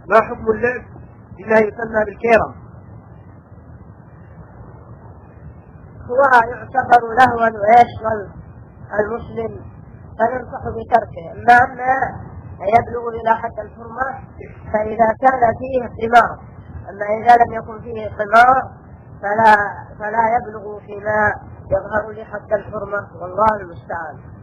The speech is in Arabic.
ما حكم اللعب بما يسمى بالكيرم؟ هو يعتبر لهوا ويشغل المسلم فننصح بتركه، أما يبلغ إلى حد الحرمة فإذا كان فيه قمار، أما إذا لم يكن فيه قمار فلا يبلغ فيما يظهر لحد الحرمة، والله المستعان.